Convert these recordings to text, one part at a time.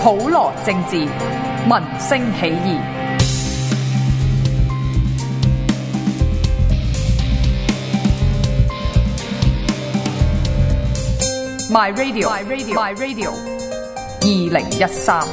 普羅政治，民聲起義。My Radio 2013。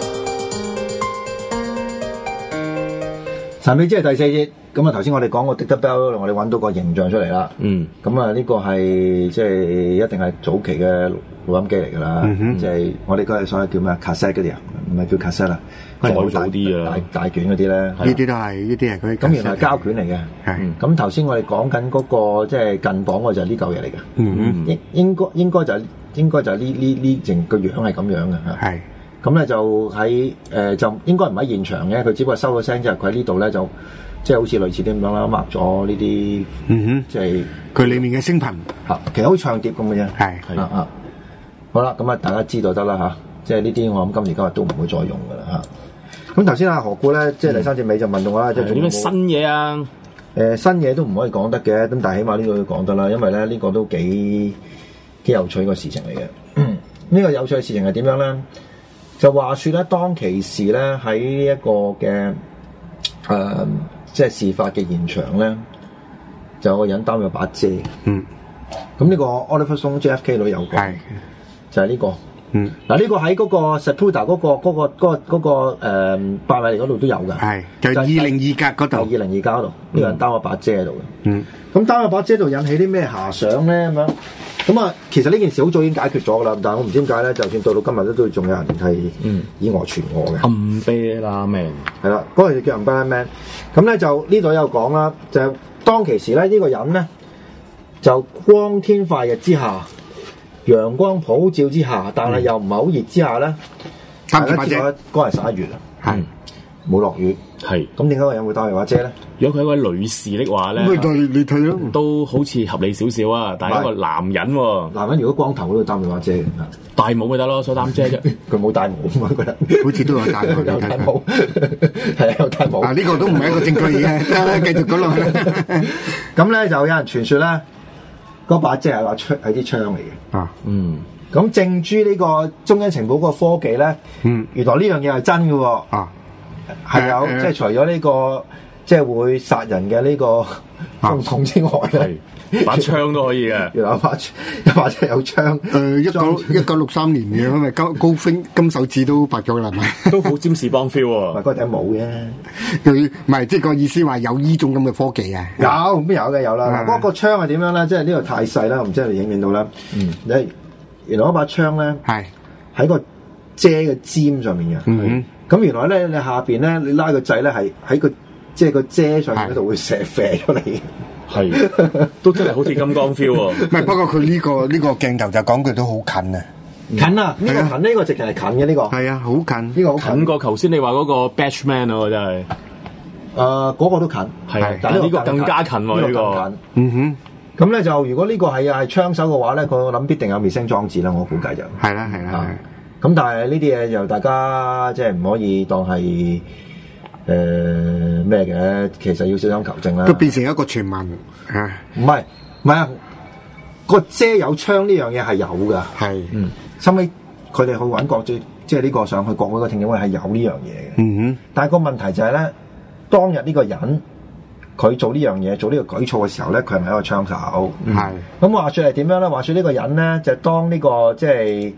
神秘之係第四節，咁啊頭先我哋講過 Dictor Bell，我哋揾到個形象出嚟啦。咁啊呢個係即係一定係早期嘅錄音機嚟㗎啦。即係我哋嗰日所謂叫咩 cassette 嗰啲啊，唔係叫 cassette 啦， 再早啲啊， 大卷嗰啲咧。 呢啲都係佢。 咁原來係膠卷嚟嘅。 係。 咁頭先我哋講緊嗰個即係近磅嗰就係呢嚿嘢嚟嘅。應該就係呢成個樣係咁樣嘅嚇。 係。咁咧就喺就應該唔喺現場嘅，佢只不過收咗聲之後，佢喺呢度咧就即係好似類似啲咁樣啦，mark 咗呢啲，即係佢裡面嘅聲頻嚇，其實好似唱碟咁嘅啫。 係啊，好啦，咁啊大家知道得啦嚇，即係呢啲我諗今時今日都唔會再用噶啦嚇。咁頭先阿何故咧，即係第三節尾就問到我啦，即係有啲咩新嘢啊？ 新嘢都唔可以講得嘅，咁但係起碼呢個要講得啦，因為咧呢個都幾有趣個事情嚟嘅。呢個有趣嘅事情係點樣咧？就話說咧，當其時咧喺呢一個嘅即係事發嘅現場咧，就有個人擔咗把遮。咁呢個 Oliver Stone JFK 裏有講，就係呢個。嗱呢個喺嗰個 Sepulveda 嗰個百米嚟嗰度都有㗎。 係就202格嗰度。 202格嗰度，呢個人擔咗把遮喺度嘅。咁擔咗把遮度引起啲咩遐想咧？咁樣咁啊，其實呢件事好早已經解決咗㗎啦。但係我唔知點解咧，就算到今日都仲有人係以訛傳訛嘅。 Umbrella Man 係啦，嗰個就叫 Umbrella Man。咁咧就呢度有講啦，就當其時咧呢個人咧就光天化日之下，陽光普照之下，但係又唔係好熱之下咧， 擔住把遮。 嗰日11月啊，冇落雨。 係。 咁點解個人會擔住把遮咧？ 如果佢係一位女士的話咧， 你睇咯， 都好似合理少少啊。但係一個男人喎， 男人如果光頭都要擔住把遮嘅， 戴帽咪得咯，所以擔遮啫。 佢冇戴帽啊嘛，個人好似都有戴帽， 有戴帽，係啊，有戴帽。 呢個都唔係一個證據嘅，繼續講落去。 咁咧就有人傳說咧，嗰把遮係啲槍嚟嘅。咁正諸呢個中央情報嗰個科技咧，原來呢樣嘢係真嘅喎。係有即係除咗呢個即係會殺人嘅呢個風筒之外咧， 把槍都可以嘅。 原來有把遮有槍。 1963年嘅，因為高升金手指都拔咗啦，係咪？ 都好占士邦 feel 喎。 唔係嗰頂帽嘅， 佢唔係即係個意思話有呢種咁嘅科技啊？ 有邊有嘅有啦。嗱，嗰個槍係點樣咧？即係呢個太細啦，唔知你影唔影到啦。原來嗰把槍咧係喺個遮嘅尖上面嘅。咁原來咧，你下邊咧，你拉個掣咧，係喺個即係個遮上面嗰度會射出嚟。 係，都真係好似金剛 feel 喎。 唔係，不過佢呢個鏡頭就講句都好近啊！ 近啊！呢個近，呢個直情係近嘅呢個。係啊，好近， 呢個好近過頭先你話嗰個 Batchman 啊，真係。 嗰個都近， 係，但係呢個更加近喎，呢個。 咁咧就如果呢個係槍手嘅話咧，我諗必定有滅聲裝置啦，我估計就。 係啦。 咁但係呢啲嘢就大家即係唔可以當係咩嘅，其實要小心求證啦。 都變成一個傳聞啊！ 唔係啊，個遮有槍呢樣嘢係有㗎。係，收尾佢哋去揾國即係呢個上去國會個聽證會係有呢樣嘢嘅。但係個問題就係咧，當日呢個人佢做呢樣嘢做呢個舉措嘅時候咧，佢係咪一個槍手？係。咁話說係點樣咧？話說呢個人咧就當呢個即係。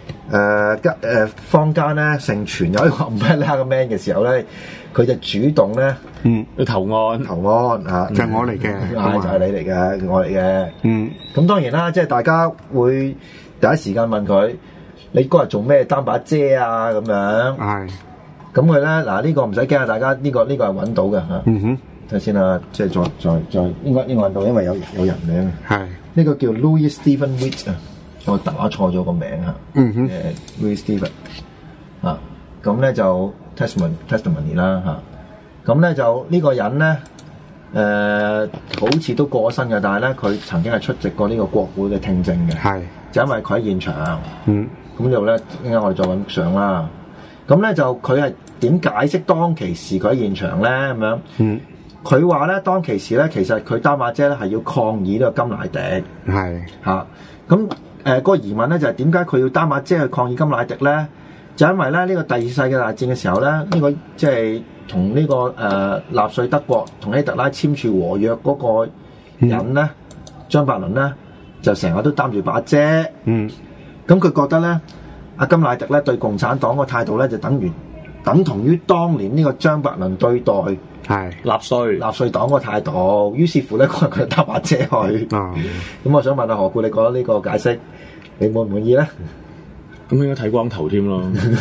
坊間咧盛傳有一個 Umbrella Man 嘅時候咧，佢就主動咧， 去投案嚇， 就係我嚟嘅， 就係你嚟嘅，我嚟嘅。咁當然啦，即係大家會第一時間問佢：你嗰日做咩擔把遮啊？咁樣。係。咁佢咧嗱呢個唔使驚啊，大家呢個係揾到嘅嚇。睇先啦，即係再應該揾到，因為有人名。係。呢個叫 Louis Stephen Witt 啊。我打錯咗個名啊，Louis Stephen 啊，咁咧就 testimony 啦嚇，咁咧就呢個人咧好似都過咗身嘅，但係咧佢曾經係出席過呢個國會嘅聽證嘅，係就因為佢喺現場，咁就咧應該我哋再揾相啦，咁咧就佢係點解釋當其時佢喺現場咧咁樣？佢話咧當其時咧其實佢擔把遮咧係要抗議呢個甘迺迪，係嚇咁。嗰個疑問咧就係點解佢要擔把遮去抗議甘迺迪咧？ 就因為咧呢個第二次世界大戰嘅時候咧，呢個即係同呢個納粹德國同希特拉簽署和約嗰個人咧，張伯倫咧就成日都擔住把遮。咁佢覺得咧，阿甘迺迪咧對共產黨個態度咧就等同於當年呢個張伯倫對待納粹黨個態度。於是乎咧，佢擔把遮去。咁我想問下何故，你覺得呢個解釋你滿唔滿意咧？ 咁應該睇光頭添咯，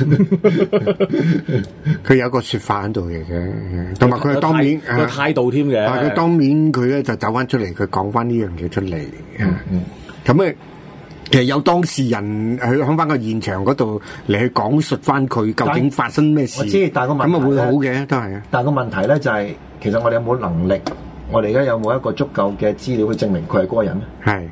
佢有個説法喺度嘅，同埋佢係當面個態度添嘅。 佢當面佢咧就走翻出嚟，佢講翻呢樣嘢出嚟。咁其實有當事人去響翻個現場嗰度嚟去講述翻佢究竟發生咩事。 我知，但係個問題咁啊會好嘅，都係啊。 但係個問題咧就係、是，其實我哋有冇能力？我哋而家有冇一個足夠嘅資料去證明佢係嗰個人咧？ 係，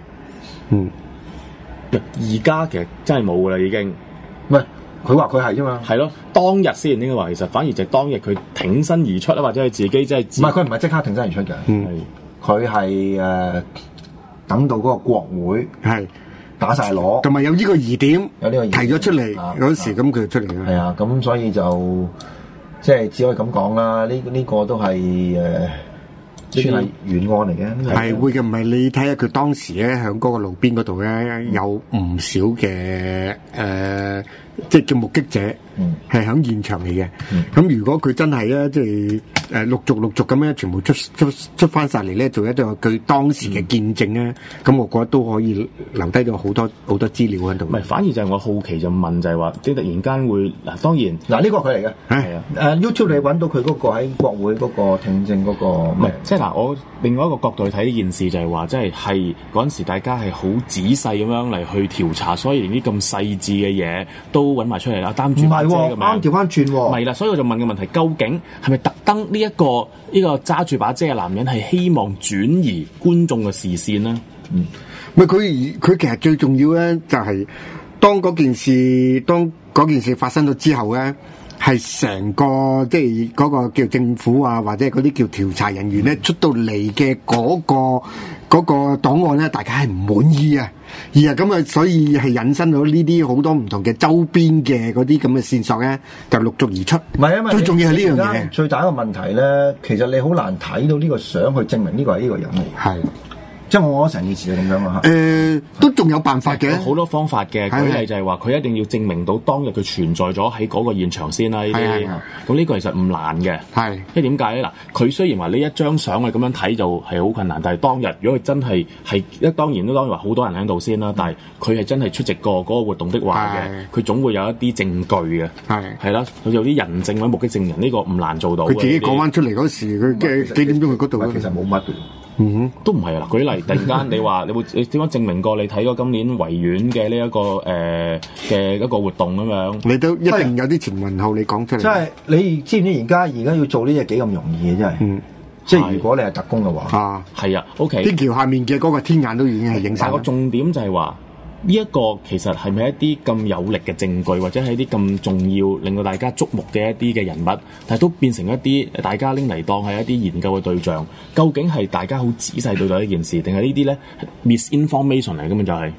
而家其實真係冇噶啦，已經。 唔係，佢話佢係啫嘛。 係咯，當日先應該話，其實反而就係當日佢挺身而出啦，或者係自己真係。 唔係，佢唔係即刻挺身而出嘅。佢係等到嗰個國會係打晒鑼， 同埋有呢個疑點， 有呢個疑點提咗出嚟嗰時，咁佢就出嚟啦。 係啊，咁所以就即係只可以咁講啦。呢個都係算係懸案嚟嘅， 係會嘅。唔係你睇下佢當時咧，喺嗰個路邊嗰度咧，有唔少嘅即係叫目擊者，係喺現場嚟嘅。咁如果佢真係咧，即係陸續咁樣全部出翻晒嚟咧，做一個佢當時嘅見證咧，咁我覺得都可以留低咗好多資料喺度。 唔係，反而就係我好奇就問就係話，即係突然間會嗱，當然嗱呢個佢嚟嘅，係啊YouTube 你揾到佢嗰個喺國會嗰個聽證嗰個， 唔係即係嗱，我另外一個角度去睇呢件事就係話，即係嗰陣時大家係好仔細咁樣嚟去調查，所以連啲咁細緻嘅嘢都揾埋出嚟啦。擔住把遮咁樣， 啱調翻轉喎， 唔係啦，所以我就問個問題，究竟係咪特登呢一個揸住把遮嘅男人係希望轉移觀眾嘅視線咧？ 咪佢其實最重要咧，就係當嗰件事發生咗之後咧，係成個即係嗰個叫政府啊，或者嗰啲叫調查人員咧出到嚟嘅嗰個檔案咧，大家係唔滿意啊，而係咁啊，所以係引申到呢啲好多唔同嘅周邊嘅嗰啲咁嘅線索咧，就陸續而出。 唔係啊嘛， 最重要係呢樣嘢。 最大一個問題咧，其實你好難睇到呢個相去證明呢個係呢個人嚟。係。即係我成件事係咁樣啊！ 都仲有辦法嘅， 有好多方法嘅。舉例就係話，佢一定要證明到當日佢存在咗喺嗰個現場先啦。呢啲咁呢個其實唔難嘅。係，因為點解咧？嗱，佢雖然話呢一張相我咁樣睇就係好困難，但係當日如果佢真係當然話好多人喺度先啦。但係佢係真係出席過嗰個活動的話嘅，佢總會有一啲證據嘅。係啦，佢有啲人證或者目擊證人，呢個唔難做到。佢自己講翻出嚟嗰時，佢幾點鐘去嗰度？ 其實冇乜。 都唔係啦。舉例，突然間你話你點樣證明過你睇過今年維園嘅呢一個嘅一個活動咁樣？ 你都一定有啲前文後理講出嚟。 即係你知唔知而家要做呢嘢幾咁容易嘅？真係，即係如果你係特工嘅話， 係啊 OK。 天橋下面嘅嗰個天眼都已經係影晒。 但個重點就係話。呢一個其實係咪一啲咁有力嘅證據，或者係一啲咁重要令到大家矚目嘅一啲嘅人物，但係都變成一啲大家拎嚟當係一啲研究嘅對象？究竟係大家好仔細對待呢件事，定係呢啲咧 misinformation 嚟？根本就係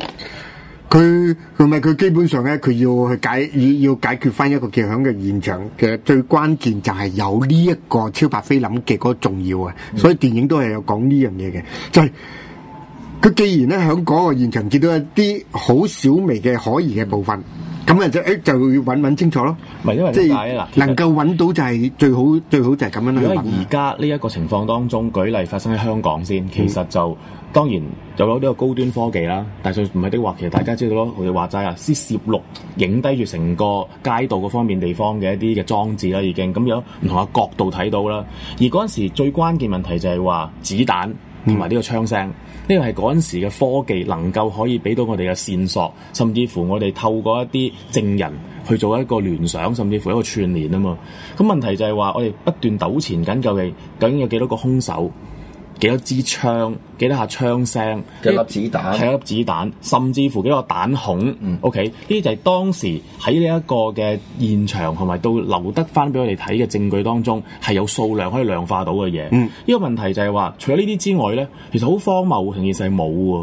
佢基本上咧，佢要解決翻一個叫響嘅現場嘅最關鍵就係有呢一個超白菲林嘅嗰個重要啊！所以電影都係有講呢樣嘢嘅，就係。佢既然咧喺嗰個現場見到一啲好小微嘅可疑嘅部分，咁啊就要揾清楚咯。 唔係因為點解咧？嗱， 能夠揾到就係最好就係咁樣啦。 如果而家呢一個情況當中，舉例發生喺香港先，其實就當然有呢個高端科技啦，但係唔係的話，其實大家知道咯，佢哋話齋啊，先攝錄影低住成個街道嗰方面地方嘅一啲嘅裝置啦，已經咁有唔同嘅角度睇到啦。而嗰陣時最關鍵問題就係話子彈同埋呢個槍聲。呢個係嗰陣時嘅科技能夠可以俾到我哋嘅線索，甚至乎我哋透過一啲證人去做一個聯想，甚至乎一個串聯啊嘛。咁問題就係話，我哋不斷糾纏緊究竟有幾多個兇手，幾多支槍，幾多下槍聲， 幾粒子彈， 係一粒子彈，甚至乎幾個彈孔。OK，呢啲就係當時喺呢一個嘅現場同埋到留得翻俾我哋睇嘅證據當中，係有數量可以量化到嘅嘢。呢個問題就係話，除咗呢啲之外咧，其實好荒謬，成件事係冇喎。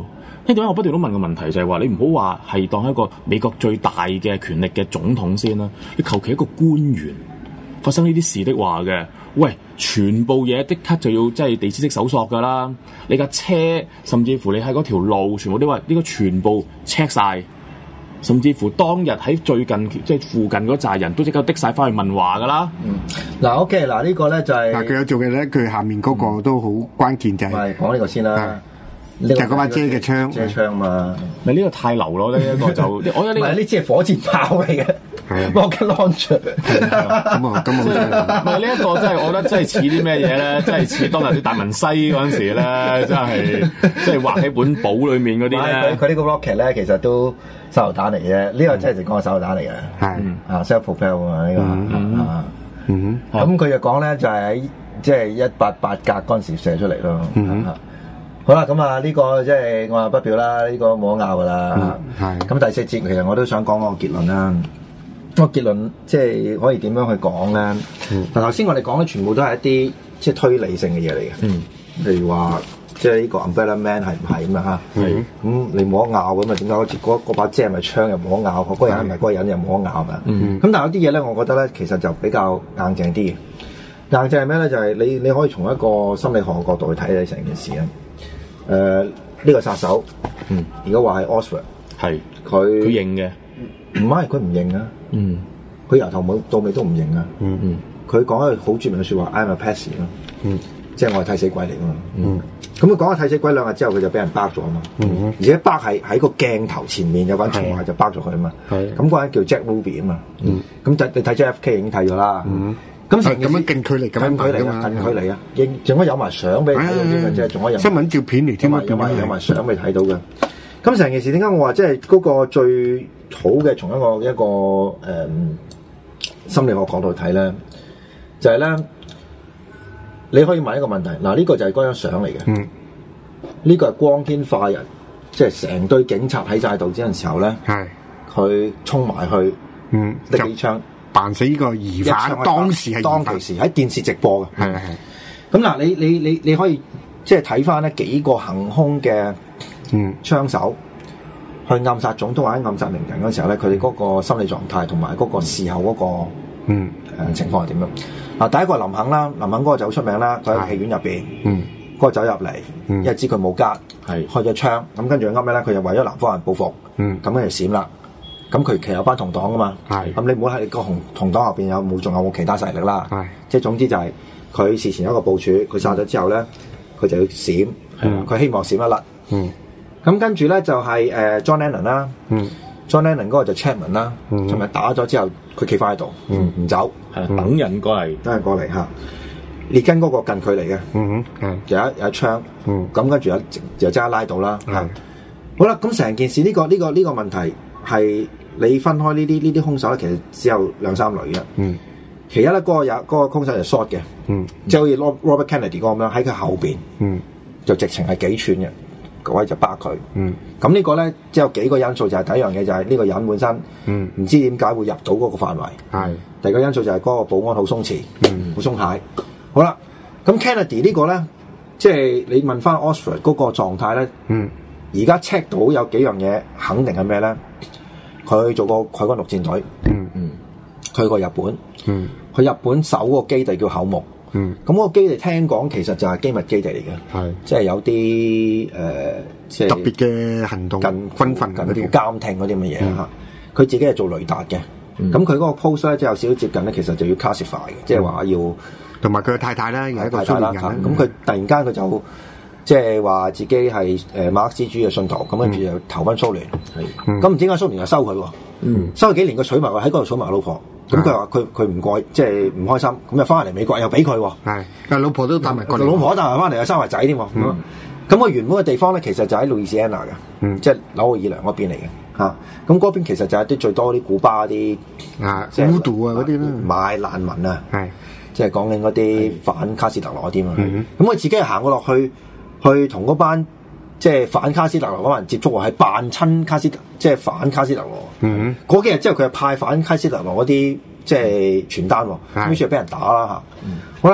因為點解我不斷都問個問題就係話你唔好話係當一個美國最大嘅權力嘅總統先啦，你求其一個官員發生呢啲事的話嘅，喂，全部嘢即刻就要即係地毯式搜索㗎啦！你架車甚至乎你喺嗰條路，全部都話呢個全部 check 晒，甚至乎當日喺最近即係附近嗰扎人都即刻的晒翻去問話㗎啦。 嗱 OK， 嗱呢個咧就係嗱佢有做嘅咧，佢下面嗰個都好關鍵就係講呢個先啦。 就係嗰把遮嘅槍， 遮槍嘛。 咪呢個太流咯，呢一個就我覺得呢個呢支係火箭炮嚟嘅。rocket launcher 咁啊， 唔係呢一個真係，我覺得真係似啲咩嘢咧？真係似當日啲達文西嗰陣時咧，真係即係畫喺本簿裏面嗰啲咧。 佢呢個 rocket 咧，其實都手榴彈嚟嘅。呢個真係講手榴彈嚟嘅。係self propel 啊呢個咁佢就講咧，就係喺即係188格嗰陣時射出嚟咯。好啦，咁啊呢個即係我話不表啦，呢個冇得拗噶啦。咁第4節其實我都想講個結論啦。個結論即係可以點樣去講咧？嗱頭先我哋講嘅全部都係一啲即係推理性嘅嘢嚟嘅。譬如話即係呢個 Umbrella Man 係唔係咁啊？咁你冇得拗咁啊？點解嗰把遮係咪槍又冇得拗？嗰個人係咪嗰個人又冇得拗㗎？咁但係有啲嘢咧，我覺得咧其實就比較硬淨啲嘅。硬淨係咩咧？就係你可以從一個心理學嘅角度去睇你成件事啊。呢個殺手，而家話係 Oswald， 係佢認嘅， 唔係佢唔認啊，佢由頭到尾都唔認啊，佢講一句好著名嘅説話 ，I'm a patsy 咯，即係我係替死鬼嚟㗎嘛，咁佢講咗替死鬼2日之後，佢就俾人包咗啊嘛，而且包係喺個鏡頭前面有個人坐下就包咗佢啊嘛，咁嗰個人叫 Jack Ruby 啊嘛，咁你睇 JFK 已經睇咗啦。咁樣近距離咁樣近距離啊！仲可以有埋相俾你睇到添嘅，即係仲可以有新聞照片嚟添啊！ 有埋相俾你睇到嘅。咁成件事點解我話即係嗰個最好嘅從一個心理學角度睇咧，就係咧你可以問一個問題。嗱，呢個就係嗰張相嚟嘅。呢個係光天化日，即係成堆警察喺晒度之陣時候咧，佢衝埋去，拎起槍。 扮死呢個疑犯，當其時喺電視直播嘅。係。咁嗱，你可以即係睇翻咧幾個行兇嘅槍手去暗殺總統或者暗殺名人嗰時候咧，佢哋嗰個心理狀態同埋嗰個事後嗰個情況係點樣？嗱，第一個林肯啦，林肯嗰個就好出名啦，佢喺戲院入邊，嗰個走入嚟，因為知佢冇家，開咗槍，咁跟住啱咩咧？佢就為咗南方人報復，咁跟住閃啦。咁佢其實有班同黨噶嘛，咁你唔好喺個同黨後邊仲有冇其他勢力啦，即係總之就係佢事前有一個部署，佢殺咗之後咧，佢就要閃，佢希望閃一甩。咁跟住咧就係John Lennon 啦，John Lennon 嗰個就 Chapman 啦，同埋打咗之後佢企翻喺度，唔走， 等人過嚟嚇。列根嗰個近距離嘅，有一槍，咁跟住就即刻拉到啦。好啦，咁成件事呢個問題係。你分開呢啲兇手咧，其實只有2-3類嘅。其一咧，嗰個兇手就 short 嘅，即係好似 Robert Kennedy 嗰咁樣喺佢後邊，就直情係幾寸嘅，嗰位就巴佢。咁呢個咧，即係有幾個因素，就係第一樣嘢就係呢個人本身唔知點解會入到嗰個範圍。第二個因素就係嗰個保安好鬆弛，好鬆懈。好啦，咁 Kennedy 呢個咧，即係你問翻 Oswald 嗰個狀態咧，而家 check 到有幾樣嘢肯定係咩咧？佢做過海軍陸戰隊，去過日本，去日本守嗰個基地叫厚木，咁嗰個基地聽講其實就係機密基地嚟嘅，即係有啲即係特別嘅行動、軍訓嗰啲監聽嗰啲咁嘅嘢嚇。佢自己係做雷達嘅，咁佢嗰個 post 咧即係有少少接近咧，其實就要 classify 嘅，即係話要同埋佢嘅太太啦，有一個蘇聯人，咁佢突然間佢就。即係話自己係馬克思主義嘅信徒，咁跟住又投奔蘇聯。咁唔知點解蘇聯又收佢喎？收佢幾年，佢娶埋喺嗰度娶埋老婆。咁佢話佢唔過，即係唔開心。咁又翻嚟美國又俾佢喎。但老婆都帶埋過嚟。老婆帶埋翻嚟又生埋仔添喎。咁佢原本嘅地方咧，其實就喺路易斯安那嘅，即係紐奧爾良嗰邊嚟嘅嚇。咁嗰邊其實就係啲最多啲古巴啲烏杜啊嗰啲啦， 買難民啊，即係講緊嗰啲反卡斯特羅嗰啲嘛。咁佢自己行過落去同嗰班即係反卡斯特羅嗰班人接觸喎，係扮親卡斯特，即係反卡斯特羅。嗰幾日之後，佢就派反卡斯特羅嗰啲即係傳單喎，於是就俾人打啦嚇。好啦，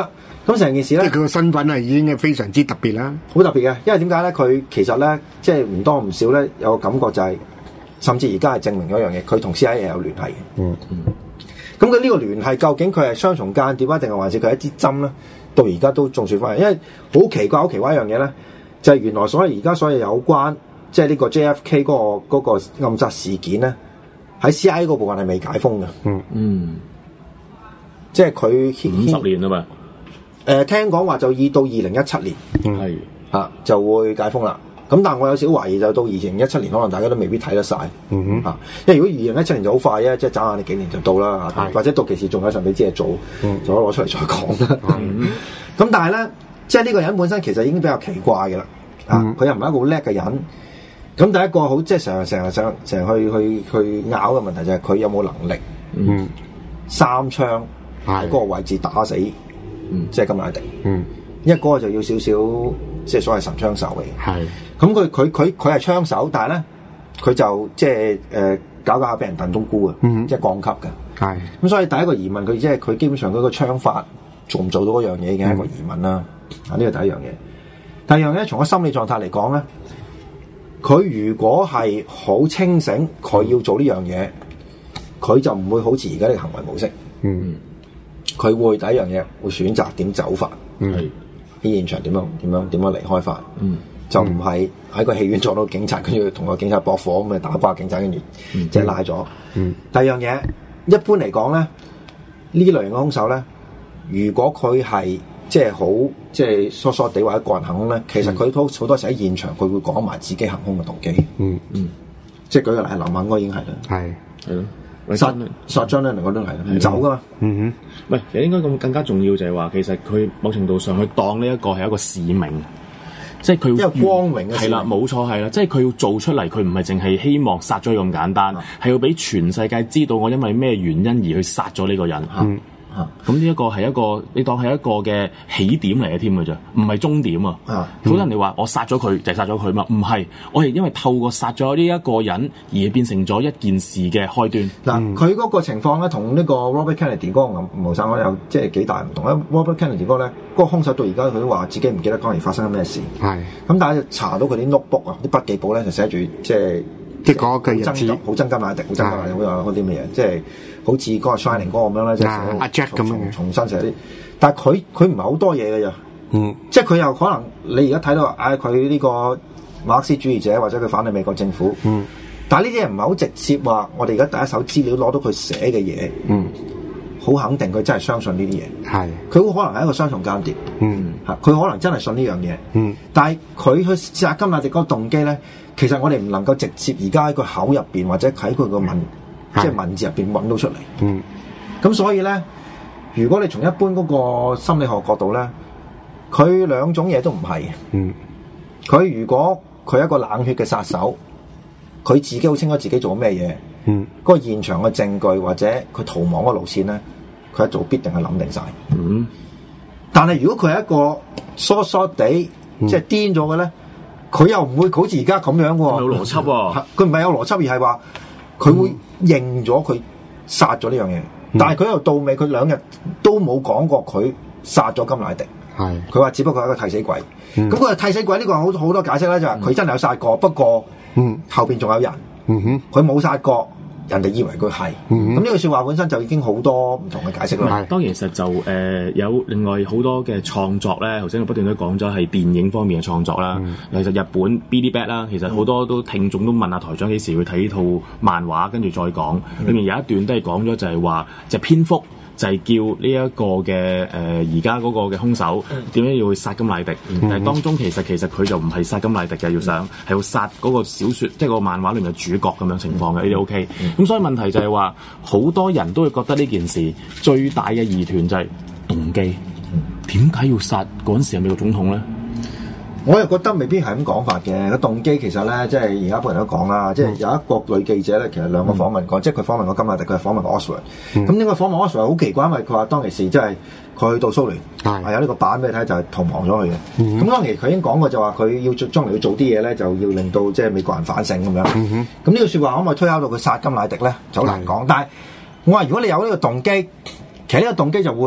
咁成件事咧， 即係佢個身份係已經係非常之特別啦， 好特別嘅，因為點解咧？佢其實咧，即係唔多唔少咧，有個感覺就係、甚至而家係證明咗一樣嘢，佢同 CIA 有聯繫嘅。咁佢呢個聯繫究竟佢係雙重間諜啊，定係還是佢一支針咧？到而家都仲算翻，因為好奇怪一樣嘢咧，就係、原來而家所有有關即係呢個 JFK 嗰個暗殺事件咧，喺 CIA 嗰部分係未解封嘅。即係佢 50年啊嘛。 聽講話就到2017年， 係就會解封啦。咁但係我有少少懷疑，就到2017年，可能大家都未必睇得晒。因為如果2017年就好快啊，即係眨下你幾年就到啦，或者到期時仲有神秘之嘢做，就可以攞出嚟再講啦。咁但係咧，即係呢個人本身其實已經比較奇怪嘅啦。佢又唔係一個好叻嘅人。咁第一個好即係成日去拗嘅問題就係佢有冇能力3槍喺嗰個位置打死即係甘迺迪。因為嗰個就要少少即係所謂神槍手嘅。咁佢係槍手，但係咧佢就即係搞下俾人燉冬菇啊，即係降級嘅。咁所以第一個疑問，佢即係佢基本上佢個槍法做唔做到嗰樣嘢嘅一個疑問啦。呢個第一樣嘢。第二樣嘢，從個心理狀態嚟講咧，佢如果係好清醒，佢要做呢樣嘢，佢就唔會好似而家呢個行為模式。佢會第一樣嘢會選擇點走法。啲現場點樣離開法。就唔係喺個戲院撞到警察，跟住同個警察駁火咁啊，打瓜警察，跟住即係拉咗。第二樣嘢，一般嚟講咧，呢類型嘅兇手咧，如果佢係即係好即係疏疏地或者個人行兇咧，其實佢都好多時喺現場佢會講埋自己行兇嘅動機。即係舉個例，林肯嗰已經係啦。係咯，殺張咧，我都係唔走噶嘛。 唔係，其實應該咁更加重要就係話，其實佢某程度上佢當呢一個係一個使命。即係佢一個光榮嘅事， 係啦，冇錯係啦，即係佢要做出嚟，佢唔係淨係希望殺咗佢咁簡單，係要俾全世界知道我因為咩原因而去殺咗呢個人。咁呢一個係一個，你當係一個嘅起點嚟嘅添嘅啫，唔係終點啊！好多人哋話我殺咗佢就係殺咗佢嘛，唔係，我係因為透過殺咗呢一個人而變成咗一件事嘅開端。 嗱，佢嗰個情況咧，同呢個 Robert Kennedy 嗰個謀殺案有即係幾大唔同咧。Robert Kennedy 嗰個咧，嗰個兇手到而家佢都話自己唔記得當年發生咗咩事。咁但係查到佢啲 notebook 啊，啲筆記簿咧就寫住即係嗰個日子好憎甘迺迪，好憎甘迺迪，好有嗰啲乜嘢，即係好似嗰個 Shining 嗰個咁樣咧，即係阿 Jack 咁樣重新寫啲。但係佢唔係好多嘢嘅咋。即係佢又可能你而家睇到佢呢個馬克思主義者或者佢反對美國政府。但係呢啲人唔係好直接話，我哋而家第一手資料攞到佢寫嘅嘢。好肯定佢真係相信呢啲嘢。佢好可能係一個雙重間諜。佢可能真係信呢樣嘢。但係佢去殺甘迺迪嗰個動機咧，其實我哋唔能夠直接而家喺佢口入邊或者喺佢個即係文字入邊揾到出嚟。咁所以咧，如果你從一般嗰個心理學角度咧，佢兩種嘢都唔係。佢如果佢係一個冷血嘅殺手，佢自己好清楚自己做咩嘢。嗰個現場嘅證據或者佢逃亡嘅路線咧，佢一早必定係諗定晒。但係如果佢係一個疏疏地即係癲咗嘅咧，佢又唔會好似而家咁樣喎。 有邏輯喎。 佢唔係有邏輯，而係話佢會認咗佢殺咗呢樣嘢。但係佢由到尾，佢2日都冇講過佢殺咗甘迺迪。佢話只不過係一個替死鬼。咁佢係替死鬼呢個好多解釋啦，就係佢真係有殺過，不過後邊仲有人。佢冇殺過，人哋以為佢係。咁呢句説話本身就已經好多唔同嘅解釋啦。 當然其實就有另外好多嘅創作咧，頭先我不斷都講咗係電影方面嘅創作啦。其實日本 Billy Bat 啦，其實好多都聽眾都問阿台長幾時會睇呢套漫畫，跟住再講。裏面有一段都係講咗就係話隻蝙蝠。就係叫呢一個嘅而家嗰個嘅兇手點樣要去殺甘迺迪，但係當中其實佢就唔係殺甘迺迪嘅，係要殺嗰個小説，即係個漫畫裏面嘅主角咁樣情況嘅，呢啲 OK。咁所以問題就係話，好多人都會覺得呢件事最大嘅疑團就係動機，點解要殺嗰陣時係美國總統咧？ 我又覺得未必係咁講法嘅。個動機其實咧，即係而家本人都講啦，即係有一個女記者咧，其實兩個訪問過，即係佢訪問過甘迺迪，佢係訪問過 Oswald。咁呢個訪問 Oswald 好奇怪，因為佢話當其時即係佢去到蘇聯，係有呢個版俾你睇，就係逃亡咗去嘅。咁當其時佢已經講過，就話佢要將來要做啲嘢咧，就要令到即係美國人反省咁樣。咁呢個説話可唔可以推敲到佢殺甘迺迪咧？就好難講。但係我話如果你有呢個動機，其實呢個動機就會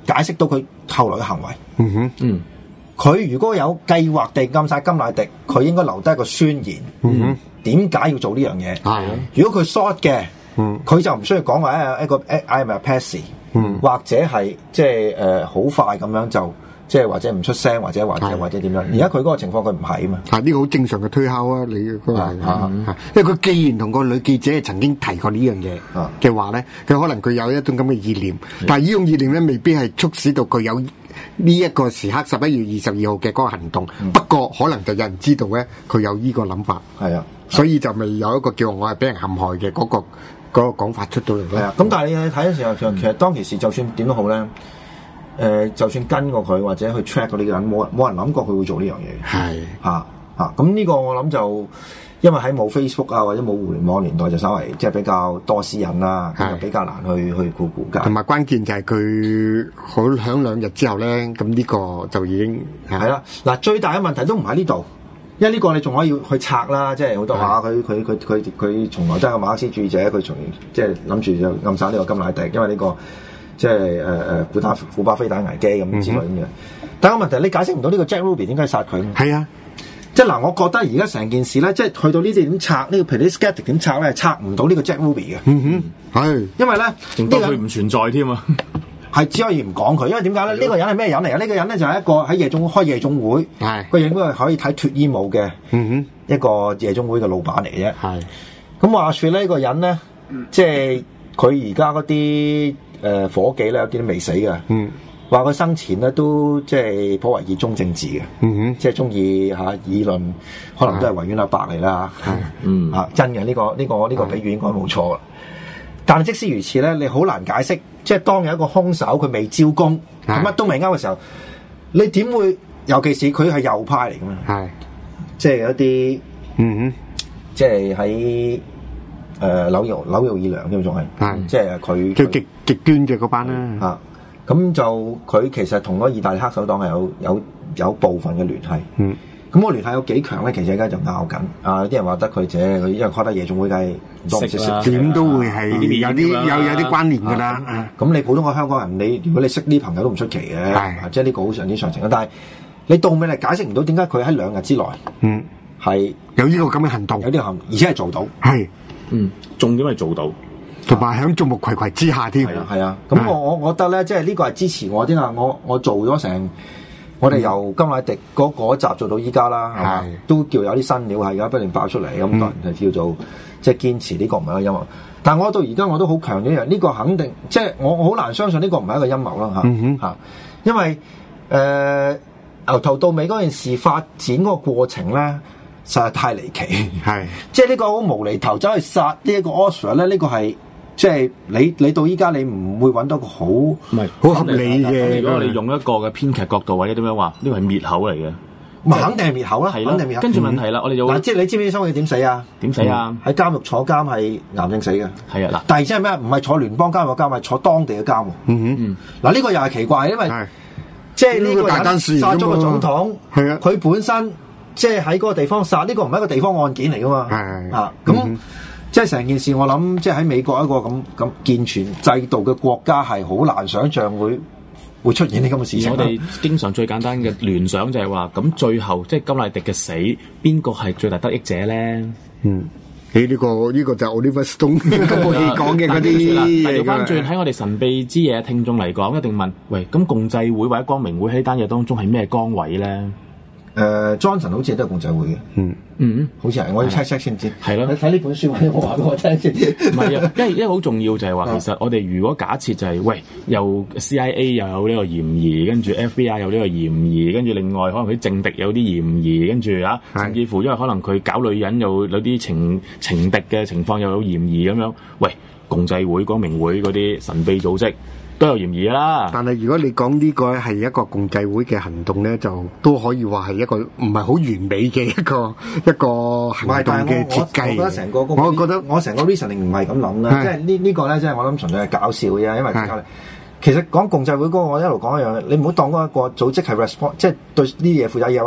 解釋到佢後來嘅行為。 嗯哼， 嗯， 佢如果有計劃地暗殺甘迺迪，佢應該留低一個宣言。 嗯哼， 點解要做呢樣嘢？ 係。 如果佢 short 嘅，佢就唔需要講話一個 I'm a patsy，或者係即係好快咁樣就即係或者唔出聲，或者點樣？而家佢嗰個情況佢唔係啊嘛。 呢個好正常嘅推敲啊！你嗰個因為佢既然同個女記者曾經提過呢樣嘢嘅話咧，佢可能佢有一種咁嘅意念，但係呢種意念咧未必係促使到佢有呢一個時刻11月22號嘅嗰個行動。不過可能就有人知道咧，佢有呢個諗法。係啊，所以就未有一個叫我係俾人陷害嘅嗰個講法出到嚟咧。 咁但係你睇嘅時候，其實當其時就算點都好咧。就算跟過佢或者去 track 嗰啲人，冇人諗過佢會做呢樣嘢。係咁呢個我諗就因為喺冇 Facebook 啊或者冇互聯網年代，就稍微即係比較多私隱啦，就比較難去估價。 同埋關鍵就係佢好響2日之後咧，咁呢個就已經係啦。嗱，最大嘅問題都唔喺呢度，因為呢個你仲可以去拆啦，即係好多話佢從來都係個馬克思主義者，佢即係諗住就暗殺呢個甘迺迪，因為呢個。即係古巴飛彈危機咁之類咁樣，但係個問題你解釋唔到呢個 Jack Ruby 點解殺佢？ 係啊， 即係嗱，我覺得而家成件事咧，即係去到呢啲點拆呢個 Skeptic 點拆咧，係拆唔到呢個 Jack Ruby 嘅。係，因為咧， 仲當佢唔存在添啊， 係只可以唔講佢，因為點解咧？呢個人係咩人嚟嘅？呢個人咧就係一個喺開夜總會，係個夜總會可以睇脫衣舞嘅，一個夜總會嘅老闆嚟嘅啫。係，咁話說呢個人咧，即係佢而家嗰啲。伙計咧有啲都未死嘅，話佢生前咧都即係頗為熱衷政治嘅，即係中意議論，可能都係維園阿伯嚟啦，真嘅呢個比喻應該冇錯嘅。但係即使如此咧，你好難解釋，即係當有一個兇手佢未招供，乜都未啱嘅時候，你點會？尤其是佢係右派嚟嘅嘛，即係一啲，即係喺。紐約爾良呢種係，即係佢最極端嘅嗰班啦。 咁就佢其實同嗰意大利黑手黨係有部分嘅聯繫。咁個聯繫有幾強咧？其實而家就拗緊。有啲人話得佢佢因為開得夜總會梗係多唔少識， 點都會係有啲關聯㗎啦。 咁你普通嘅香港人，如果你識啲朋友都唔出奇嘅，即係呢個好常之常情。但係你到尾你解釋唔到點解佢喺2日之內，係有呢個咁嘅行動， 有啲行，而且係做到， 係。 重點係做到， 同埋喺眾目睽睽之下添。 係啊，咁我覺得咧，即係呢個係支持我啲啊！我做咗成，我哋由甘迺迪嗰集做到依家啦，係嘛，都叫有啲新料係而家不斷爆出嚟，咁當然係叫做即係堅持呢個唔係一個陰謀。但係我到而家我都好強調一樣，呢個肯定即係我好難相信呢個唔係一個陰謀啦嚇，因為由頭到尾嗰件事發展嗰個過程咧。實在太離奇，係即係呢個好無厘頭走去殺呢一個 Oscar 咧，呢個係即係你到依家你唔會揾到個好唔係好合理嘅。 如果你用一個嘅編劇角度或者點樣話，呢個係滅口嚟嘅， 肯定係滅口啦，肯定滅口。 跟住問題啦，我哋有即係你知唔知佢點死啊？ 點死啊？ 喺監獄坐監係癌症死嘅，係啊嗱。但係即係咩？唔係坐聯邦監獄監，係坐當地嘅監。嗱呢個又係奇怪，因為即係呢個人殺咗個總統，係啊，佢本身。即係喺嗰個地方殺，呢個唔係一個地方案件嚟噶嘛？咁即係成件事，我諗即係喺美國一個咁健全制度嘅國家，係好難想像會出現呢咁嘅事情。 我哋經常最簡單嘅聯想就係話，咁最後即係甘迺迪嘅死，邊個係最大得益者咧？ 你呢個就 Oliver Stone 嗰部戲講嘅嗰啲。 調翻轉喺我哋神秘之夜聽眾嚟講，一定問：喂，咁共濟會或者光明會喺單嘢當中係咩崗位咧 ？Johnson 好似都係共濟會嘅，好似係，我要 check 先知。係咯，你睇呢本書，我話俾我聽先。 唔係啊，因為好重要就係話，其實我哋如果假設就係，喂，又 CIA 又有呢個嫌疑，跟住 FBI 有呢個嫌疑，跟住另外可能佢政敵有啲嫌疑，跟住甚至乎因為可能佢搞女人有啲情敵嘅情況又有嫌疑咁樣，喂，共濟會、光明會嗰啲神秘組織。都有嫌疑啦， 但係如果你講呢個係一個共濟會嘅行動咧，就都可以話係一個唔係好完美嘅一個行動嘅設計。 我覺得成個我成個 reasoning 唔係咁諗啦，即係呢個咧，即係我諗純粹係搞笑嘅，因為其實講共濟會嗰個，我一路講一樣，你唔好當嗰一個組織係 respond，即係對呢啲嘢負責嘢話，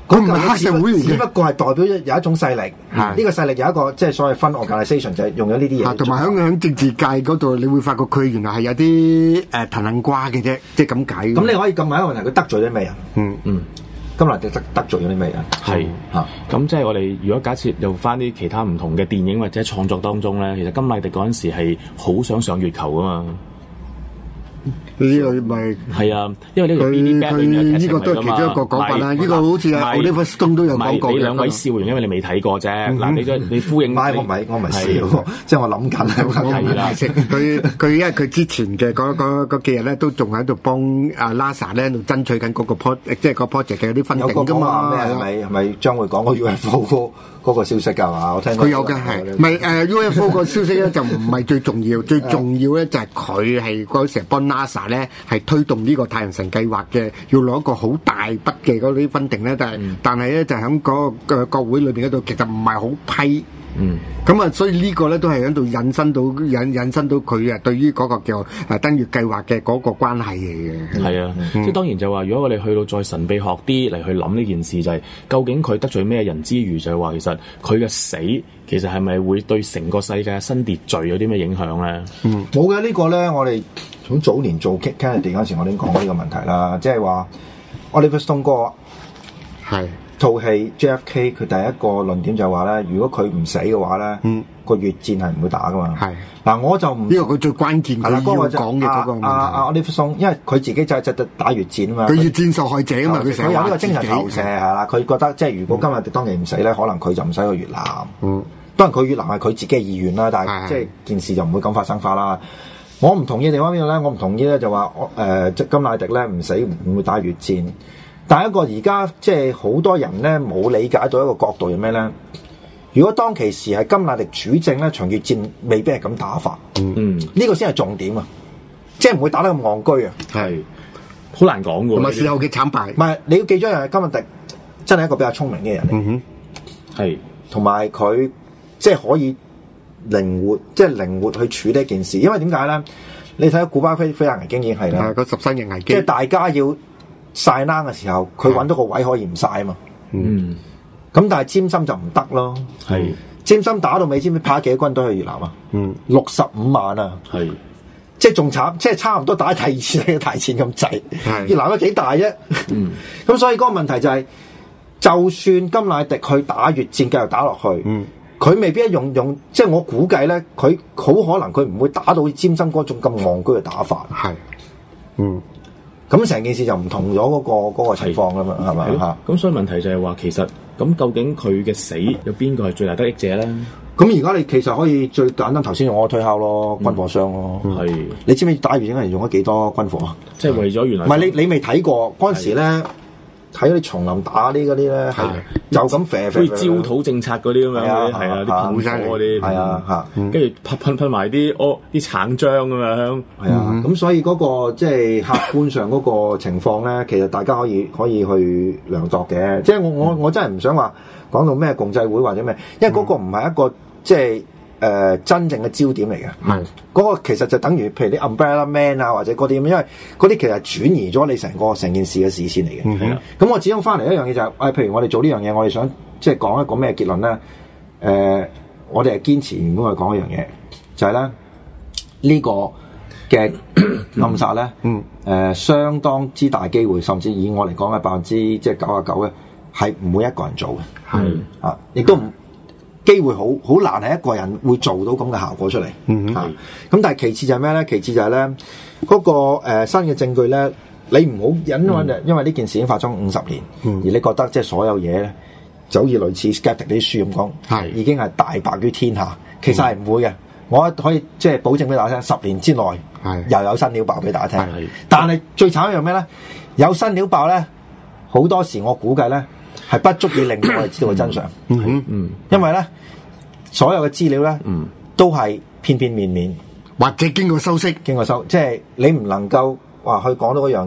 佢唔係黑社會嚟嘅， 只不過係代表有一種勢力。呢個勢力有一個即係所謂分 organisation，就係用咗呢啲嘢。 同埋喺政治界嗰度，你會發覺佢原來係有啲藤撚瓜嘅啫，即係咁解。 咁你可以咁問一個問題：佢得罪咗咩人？金乃迪得罪咗啲咩人？ 係咁即係我哋如果假設又翻啲其他唔同嘅電影或者創作當中咧，其實金乃迪嗰陣時係好想上月球噶嘛。 呢個咪係啊，因為呢個佢呢個都係其中一個講法啦。呢個好似Oliver Stone都有講過嘅。 你兩位笑完，因為你未睇過啫。嗱，你呼應， 我唔係笑，即係我諗緊係啦。 佢因為佢之前嘅嗰幾日咧，都仲喺度幫阿 NASA 咧喺度爭取緊嗰個 project，即係個 project 嘅啲分定㗎嘛。 係咪將會講個 UFO 嗰個消息㗎嘛？我聽佢有嘅係，唔係UFO 個消息咧就唔係最重要，最重要咧就係佢係嗰時幫 NASA 咧係推動呢個太陽神計劃嘅，要攞一個好大筆嘅嗰啲分定咧，但係咧就喺嗰個國會裏邊嗰度，其實唔係好批。咁啊，所以呢個咧都係喺度引申到佢啊，對於嗰個叫登月計劃嘅嗰個關係嚟嘅。 係啊，即係當然就話，如果我哋去到再神秘學啲嚟去諗呢件事，就係究竟佢得罪咩人之餘，就係話其實佢嘅死其實係咪會對成個世界新秩序有啲咩影響咧？ 冇嘅，呢個咧我哋從早年做 Kennedy 嗰時，我已經講過呢個問題啦，即係話 Oliver Stone 哥係。套戲 JFK 佢第一個論點就係話咧，如果佢唔死嘅話咧，個越戰係唔會打噶嘛。係嗱，我就唔呢個佢最關鍵佢要講嘅嗰個問題。 阿 Oliver Stone，因為佢自己就係打越戰啊嘛。 佢越戰受害者啊嘛，佢有呢個精神投射係啦。佢覺得即係如果今日當年唔死咧，可能佢就唔使去越南。當然佢越南係佢自己嘅意願啦，但係即係件事就唔會咁發生化啦。我唔同意嘅地方邊度咧？我唔同意咧就話即金乃迪咧唔死唔會打越戰。但係一個而家即係好多人咧冇理解到一個角度係咩咧？如果當其時係金乃迪主政咧，場越戰未必係咁打法。呢個先係重點啊！即係唔會打得咁戇居啊！ 係好難講㗎。 同埋事後嘅慘敗。 唔係你要記住一樣嘢，金乃迪真係一個比較聰明嘅人嚟。係同埋佢即係可以靈活去處理一件事，因為點解咧？你睇下古巴飛彈危機已經係啦， 個13日危機， 即係大家要晒冷嘅時候，佢揾到個位可以唔晒啊嘛。咁但係詹森就唔得咯。係詹森打到尾，知唔知派幾多軍隊去越南啊？65萬啊。係即係仲慘，即係差唔多打第二次嘅大戰咁滯。越南有幾大啫？咁所以嗰個問題就係，就算金乃迪去打越戰，繼續打落去，佢未必用，即係我估計咧，佢好可能佢唔會打到詹森嗰種咁戇居嘅打法。係，咁成件事就唔同咗嗰個情況啦嘛，係咪嚇？ 咁所以問題就係話，其實咁究竟佢嘅死有邊個係最大得益者咧？ 咁而家你其實可以最簡單頭先用我推敲咯，軍火商咯。係，你知唔知打越戰係用咗幾多軍火啊？ 即係為咗原來唔係你未睇過嗰陣時咧。睇嗰啲叢林打嗰啲咧，係就咁啡， 好似焦土政策嗰啲咁樣，係啊，啲噴火嗰啲， 係啊嚇， 跟住噴埋啲橙漿咁樣， 係啊，咁所以嗰個即係客觀上嗰個情況咧，其實大家可以去量度嘅。即係我真係唔想話講到咩共濟會或者咩，因為嗰個唔係一個即係。真正嘅焦點嚟嘅，係嗰個其實就等於譬如啲 Umbrella Man 啊，或者嗰啲咁，因為嗰啲其實轉移咗你成件事嘅視線嚟嘅。咁我始終翻嚟一樣嘢就係，譬如我哋做呢樣嘢，我哋想即係講一個咩結論咧？我哋係堅持原本去講一樣嘢，就係咧呢個嘅暗殺咧，相當之大機會，甚至以我嚟講係99%咧，係唔會一個人做嘅，係啊，亦都唔。機會好難係一個人會做到咁嘅效果出嚟，咁但係其次就係咩咧？其次就係咧嗰個新嘅證據咧，你唔好因為呢件事已經發生50年，而你覺得即係所有嘢咧就好似類似 Skeptic 啲書咁講，已經係大白於天下，其實係唔會嘅。我可以即係保證俾大家聽，10年之內又有新料爆俾大家聽。但係最慘一樣咩咧？有新料爆咧，好多時我估計咧。係不足以令到我哋知道嘅真相，因為咧所有嘅資料咧，都係片片面面， 或者經過修飾， 即係你唔能夠話去講到嗰樣嘢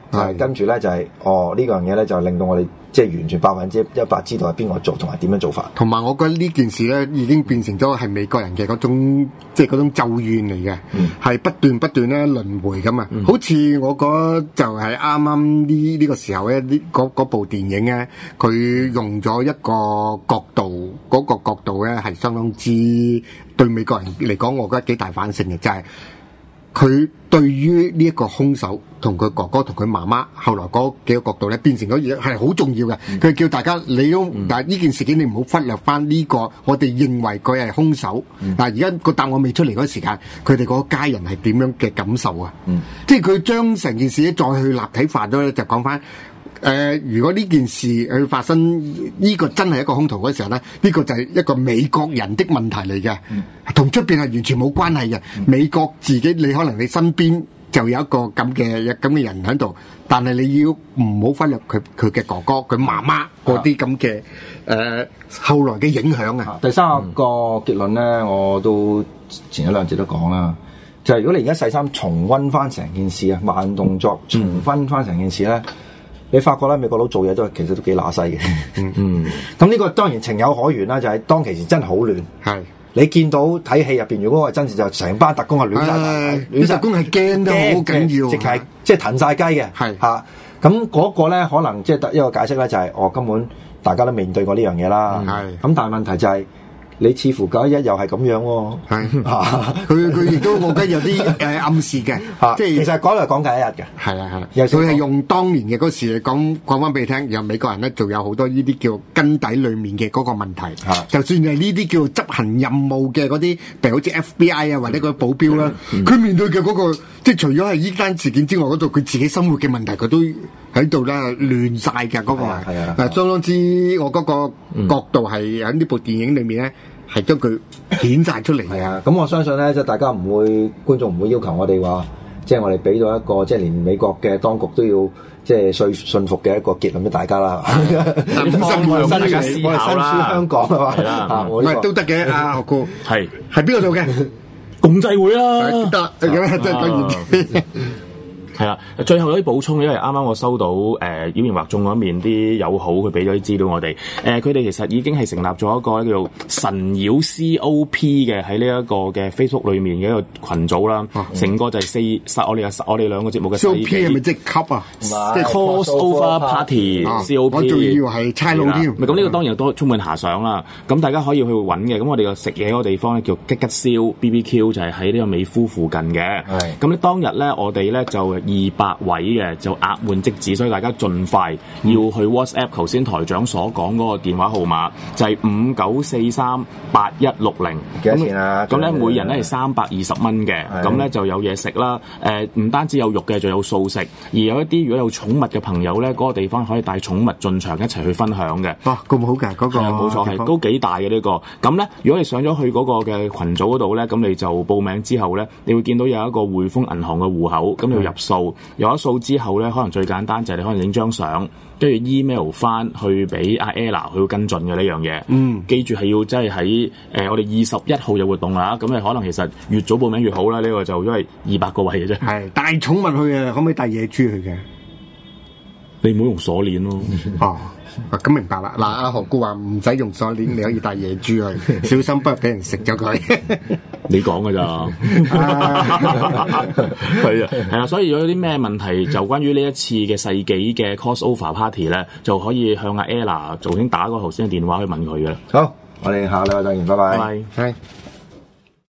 跟住咧就係、呢樣嘢咧就令到我哋即係完全100%知道係邊個做同埋點樣做法。 同埋我覺得呢件事咧已經變成咗係美國人嘅嗰種即係嗰種咒怨嚟嘅，係不斷咧輪迴咁啊！好似我覺得就係啱啱呢個時候咧，嗰部電影咧，佢用咗一個角度，嗰個角度咧係相當之對美國人嚟講，我覺得幾大反省嘅，就係佢對於呢一個兇手同佢哥哥同佢媽媽後來嗰幾個角度咧，變成咗嘢係好重要嘅。佢叫大家你都但係呢件事件你唔好忽略翻呢個，我哋認為佢係兇手。但係而家個答案未出嚟嗰時間，佢哋嗰家人係點樣嘅感受啊？即係佢將成件事咧再去立體化咗咧，就講翻。如果呢件事去發生，呢個真係一個兇徒嗰時候咧，呢個就係一個美國人的問題嚟嘅，同出邊係完全冇關係嘅。美國自己你可能你身邊就有一個咁嘅人喺度，但係你要唔好忽略佢嘅哥哥、佢媽媽嗰啲咁嘅後來嘅影響啊。 第三個結論咧，我都前一兩節都講啦，就係如果你而家細心重溫翻成件事啊，慢動作重溫翻成件事咧。你發覺咧，美國佬做嘢其實都幾乸西嘅。咁呢個當然情有可原啦，就係、是、當其時真係好亂。係你見到睇戲入邊，如果係真實就成班特工係亂晒，亂特工係驚得好緊要，直係即係騰晒雞嘅。係嚇咁嗰個咧，可能即係得一個解釋咧，就係根本大家都面對過呢樣嘢啦。係咁，但係問題就係、是。你似乎911又係咁樣喎， 佢亦都我覺得有啲暗示嘅，即係其實講嚟講緊一日嘅，係啊， 佢係用當年嘅嗰時講翻俾你聽，然後美國人咧仲有好多呢啲叫根底裡面嘅嗰個問題，就算係呢啲叫執行任務嘅嗰啲，譬如好似 FBI 啊或者個保鏢啦，佢面對嘅嗰個即係除咗係呢單事件之外嗰度，佢自己生活嘅問題佢都喺度咧亂晒嘅嗰個，相當之我嗰個角度係喺呢部電影裏面咧。係將佢顯晒出嚟。係啊，咁我相信咧，即係大家觀眾唔會要求我哋話，即係我哋俾到一個即係連美國嘅當局都要即係信服嘅一個結論俾大家啦。 新書香港係嘛？ 唔係都得嘅，阿學哥係邊個做嘅？ 共濟會啦， 得咁即係講係啦，最後有啲補充，因為啱啱我收到妖言惑眾嗰面啲友好，佢俾咗啲資料我哋。佢哋其實已經係成立咗一個叫做神妖 COP 嘅喺呢一個嘅 Facebook 裏面嘅一個群組啦。成個就係我哋兩個節目嘅 COP 係咪即係級啊？ 即係 Crossover Party COP。 我仲以為係差佬添。 咁呢個當然都充滿遐想啦。咁大家可以去揾嘅。咁我哋嘅食嘢嗰個地方咧叫吉吉燒 BBQ，就係喺呢個美孚附近嘅。咁咧當日咧，我哋咧就200位嘅就額滿即止，所以大家盡快要去 WhatsApp 頭先台長所講嗰個電話號碼，就係59438160。 幾多錢啊？ 咁咧每人咧係320蚊嘅，咁咧就有嘢食啦。唔單止有肉嘅，仲有素食。而有一啲如果有寵物嘅朋友咧，嗰個地方可以帶寵物進場一齊去分享嘅。 哇，咁好㗎，嗰個冇錯係都幾大嘅呢個。咁咧，如果你上咗去嗰個嘅群組嗰度咧，咁你就報名之後咧，你會見到有一個匯豐銀行嘅戶口，咁你要入數。有咗數之後咧，可能最簡單就係你可能影張相，跟住 email 翻去俾阿 Ella 去跟進嘅呢樣嘢。記住係要即係喺我哋21號有活動啦，咁你可能其實越早報名越好啦。呢個就因為200個位嘅啫。係帶寵物去嘅，可唔可以帶野豬去嘅？ 你唔好用鎖鏈咯。 哦。咁明白啦！嗱，阿何姑話唔使用鎖鏈，你可以帶野豬去，小心不俾人食咗佢。 你講㗎咋？係啊，所以如果有啲咩問題，就關於呢一次嘅世紀嘅 crossover party 咧，就可以向阿 Ella 頭先打個頭先嘅電話去問佢嘅。 好，我哋下禮拜再見，拜拜。 拜拜。